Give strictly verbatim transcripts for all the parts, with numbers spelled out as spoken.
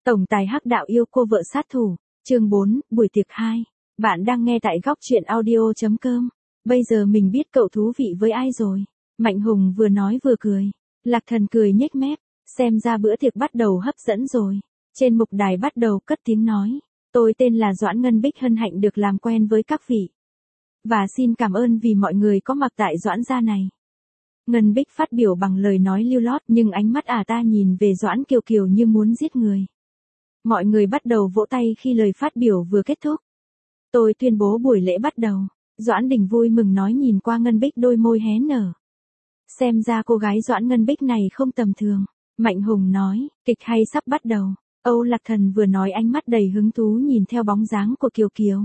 Tổng tài hắc đạo yêu cô vợ sát thủ, chương bốn, buổi tiệc hai. Bạn đang nghe tại góc truyện audio chấm com. Bây giờ mình biết cậu thú vị với ai rồi. Mạnh Hùng vừa nói vừa cười. Lạc Thần cười nhếch mép, xem ra bữa tiệc bắt đầu hấp dẫn rồi. Trên mục đài bắt đầu cất tiếng nói. Tôi tên là Doãn Ngân Bích, hân hạnh được làm quen với các vị. Và xin cảm ơn vì mọi người có mặt tại Doãn gia này. Ngân Bích phát biểu bằng lời nói lưu loát, nhưng ánh mắt ả ta nhìn về Doãn Kiều Kiều như muốn giết người. Mọi người bắt đầu vỗ tay khi lời phát biểu vừa kết thúc. Tôi tuyên bố buổi lễ bắt đầu. Doãn Đình vui mừng nói, nhìn qua Ngân Bích đôi môi hé nở. Xem ra cô gái Doãn Ngân Bích này không tầm thường. Mạnh Hùng nói, kịch hay sắp bắt đầu. Âu Lạc Thần vừa nói, ánh mắt đầy hứng thú nhìn theo bóng dáng của Kiều Kiều.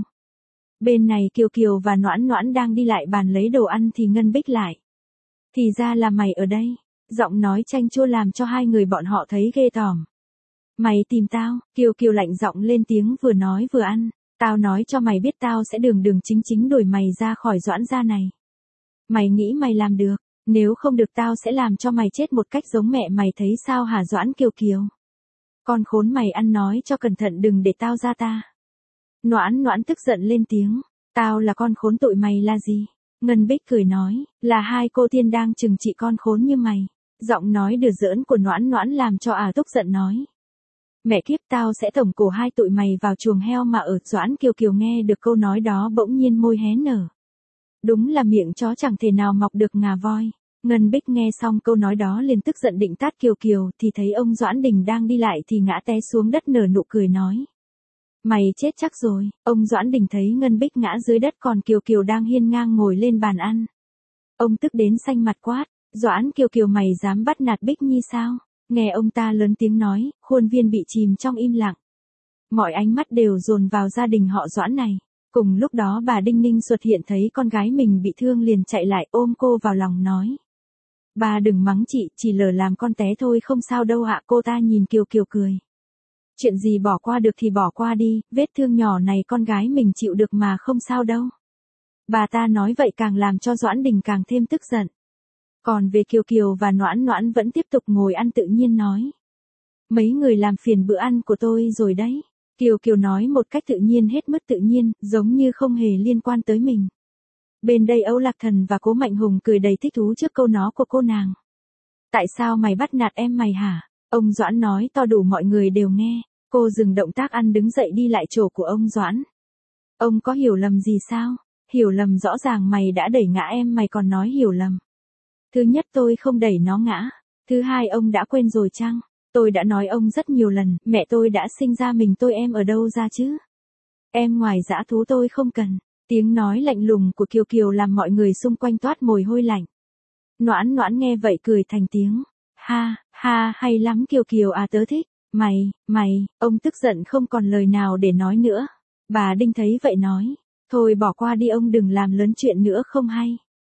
Bên này Kiều Kiều và Noãn Noãn đang đi lại bàn lấy đồ ăn thì Ngân Bích lại. Thì ra là mày ở đây. Giọng nói chanh chua làm cho hai người bọn họ thấy ghê tởm. Mày tìm tao, Kiều Kiều lạnh giọng lên tiếng, vừa nói vừa ăn. Tao nói cho mày biết, tao sẽ đường đường chính chính đuổi mày ra khỏi Doãn gia này. Mày nghĩ mày làm được? Nếu không được tao sẽ làm cho mày chết một cách giống mẹ mày, thấy sao hả Doãn Kiều Kiều? Con khốn, mày ăn nói cho cẩn thận đừng để tao ra ta. Noãn Noãn tức giận lên tiếng. Tao là con khốn, tội mày là gì? Ngân Bích cười nói, là hai cô tiên đang trừng trị con khốn như mày. Giọng nói đùa giỡn của Noãn Noãn làm cho ả tức giận nói. Mẹ kiếp, tao sẽ tổng cổ hai tụi mày vào chuồng heo mà ở. Doãn Kiều Kiều nghe được câu nói đó bỗng nhiên môi hé nở. Đúng là miệng chó chẳng thể nào mọc được ngà voi. Ngân Bích nghe xong câu nói đó liền tức giận định tát Kiều Kiều, thì thấy ông Doãn Đình đang đi lại thì ngã té xuống đất nở nụ cười nói. Mày chết chắc rồi. Ông Doãn Đình thấy Ngân Bích ngã dưới đất còn Kiều Kiều đang hiên ngang ngồi lên bàn ăn. Ông tức đến xanh mặt quát. Doãn Kiều Kiều, mày dám bắt nạt Bích Nhi sao? Nghe ông ta lớn tiếng nói, khuôn viên bị chìm trong im lặng. Mọi ánh mắt đều dồn vào gia đình họ Doãn này. Cùng lúc đó bà Đinh Ninh xuất hiện, thấy con gái mình bị thương liền chạy lại ôm cô vào lòng nói. Bà đừng mắng chị, chỉ lờ làm con té thôi, không sao đâu ạ. Cô ta nhìn Kiều Kiều cười. Chuyện gì bỏ qua được thì bỏ qua đi, vết thương nhỏ này con gái mình chịu được mà, không sao đâu. Bà ta nói vậy càng làm cho Doãn Đình càng thêm tức giận. Còn về Kiều Kiều và Noãn Noãn vẫn tiếp tục ngồi ăn, tự nhiên nói. Mấy người làm phiền bữa ăn của tôi rồi đấy. Kiều Kiều nói một cách tự nhiên, hết mức tự nhiên, giống như không hề liên quan tới mình. Bên đây Âu Lạc Thần và Cố Mạnh Hùng cười đầy thích thú trước câu nói của cô nàng. Tại sao mày bắt nạt em mày hả? Ông Doãn nói to đủ mọi người đều nghe. Cô dừng động tác ăn, đứng dậy đi lại chỗ của ông Doãn. Ông có hiểu lầm gì sao? Hiểu lầm? Rõ ràng mày đã đẩy ngã em, mày còn nói hiểu lầm. Thứ nhất, tôi không đẩy nó ngã. Thứ hai, ông đã quên rồi chăng? Tôi đã nói ông rất nhiều lần, mẹ tôi đã sinh ra mình tôi, em ở đâu ra chứ? Em ngoài dã thú tôi không cần. Tiếng nói lạnh lùng của Kiều Kiều làm mọi người xung quanh toát mồ hôi lạnh. Noãn Noãn nghe vậy cười thành tiếng. Ha, ha, hay lắm Kiều Kiều à, tớ thích. Mày, mày, ông tức giận không còn lời nào để nói nữa. Bà Đinh thấy vậy nói. Thôi bỏ qua đi, ông đừng làm lớn chuyện nữa không hay.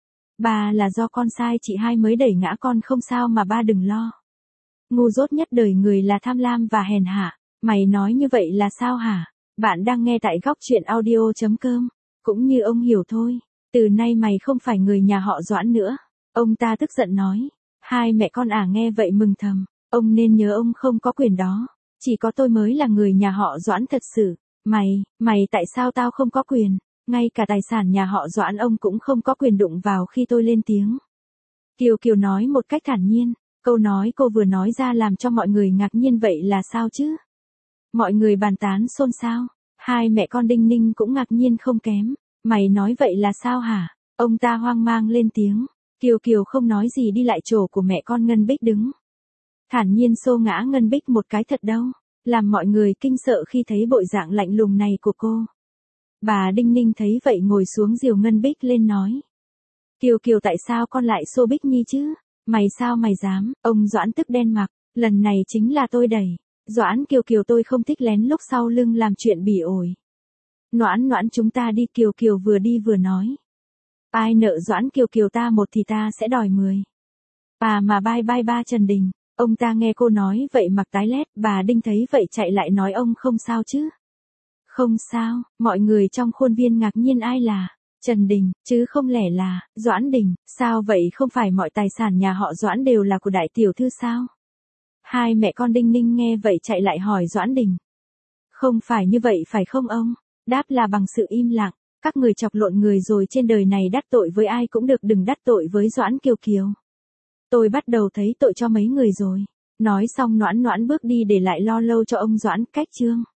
Bà là do con sai chị hai mới đẩy ngã con, không sao mà ba đừng lo. Ngu dốt nhất đời người là tham lam và hèn hạ. Mày nói như vậy là sao hả? Bạn đang nghe tại góc truyện audio chấm com. Cũng như ông hiểu thôi. Từ nay mày không phải người nhà họ Doãn nữa. Ông ta tức giận nói. Hai mẹ con à nghe vậy mừng thầm. Ông nên nhớ ông không có quyền đó. Chỉ có tôi mới là người nhà họ Doãn thật sự. Mày, mày tại sao tao không có quyền? Ngay cả tài sản nhà họ Doãn ông cũng không có quyền đụng vào khi tôi lên tiếng. Kiều Kiều nói một cách thản nhiên. Câu nói cô vừa nói ra làm cho mọi người ngạc nhiên, vậy là sao chứ? Mọi người bàn tán xôn xao. Hai mẹ con Đinh Ninh cũng ngạc nhiên không kém. Mày nói vậy là sao hả? Ông ta hoang mang lên tiếng. Kiều Kiều không nói gì đi lại chỗ của mẹ con Ngân Bích đứng. Thản nhiên xô ngã Ngân Bích một cái thật đâu. Làm mọi người kinh sợ khi thấy bộ dạng lạnh lùng này của cô. Bà Đinh Ninh thấy vậy ngồi xuống dìu Ngân Bích lên nói. Kiều Kiều, tại sao con lại xô Bích Nhi chứ? Mày sao mày dám? Ông Doãn tức đen mặt. Lần này chính là tôi đẩy. Doãn Kiều Kiều, tôi không thích lén lút sau lưng làm chuyện bỉ ổi. Noãn Noãn, chúng ta đi. Kiều Kiều vừa đi vừa nói. Ai nợ Doãn Kiều Kiều ta một thì ta sẽ đòi mười. À mà bye bye ba Trần Đình. Ông ta nghe cô nói vậy mặt tái lét. Bà Đinh thấy vậy chạy lại nói, ông không sao chứ? Không sao. Mọi người trong khuôn viên ngạc nhiên, ai là Trần Đình, chứ không lẽ là Doãn Đình? Sao vậy, không phải mọi tài sản nhà họ Doãn đều là của đại tiểu thư sao? Hai mẹ con Đinh Ninh nghe vậy chạy lại hỏi Doãn Đình. Không phải như vậy phải không ông? Đáp là bằng sự im lặng. Các người chọc lộn người rồi, trên đời này đắc tội với ai cũng được, đừng đắc tội với Doãn Kiều Kiều. Tôi bắt đầu thấy tội cho mấy người rồi. Nói xong Noãn Noãn bước đi để lại lo lâu cho ông Doãn. Cách chương